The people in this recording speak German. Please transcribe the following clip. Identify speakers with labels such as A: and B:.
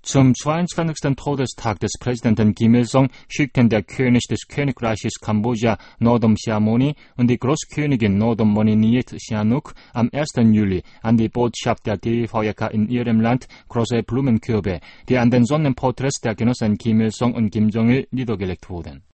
A: Zum 22. Todestag des Präsidenten Kim Il-sung schickten der König des Königreiches Kambodscha Norodom Sihamoni und die Großkönigin Norodom Moniniet Sihanouk am 1. Juli an die Botschaft der DPVK in ihrem Land große Blumenkörbe, die an den Sonnenporträts der Genossen Kim Il-sung und Kim Jong-il niedergelegt wurden.